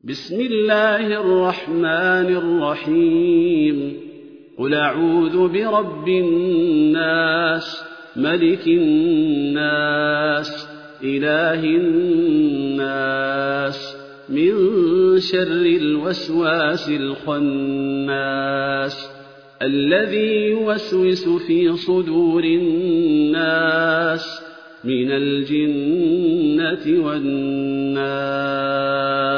بسم الله الرحمن الرحيم قل أعوذ برب الناس ملك الناس إله الناس من شر الوسواس الخناس الذي يوسوس في صدور الناس من الجنة والناس.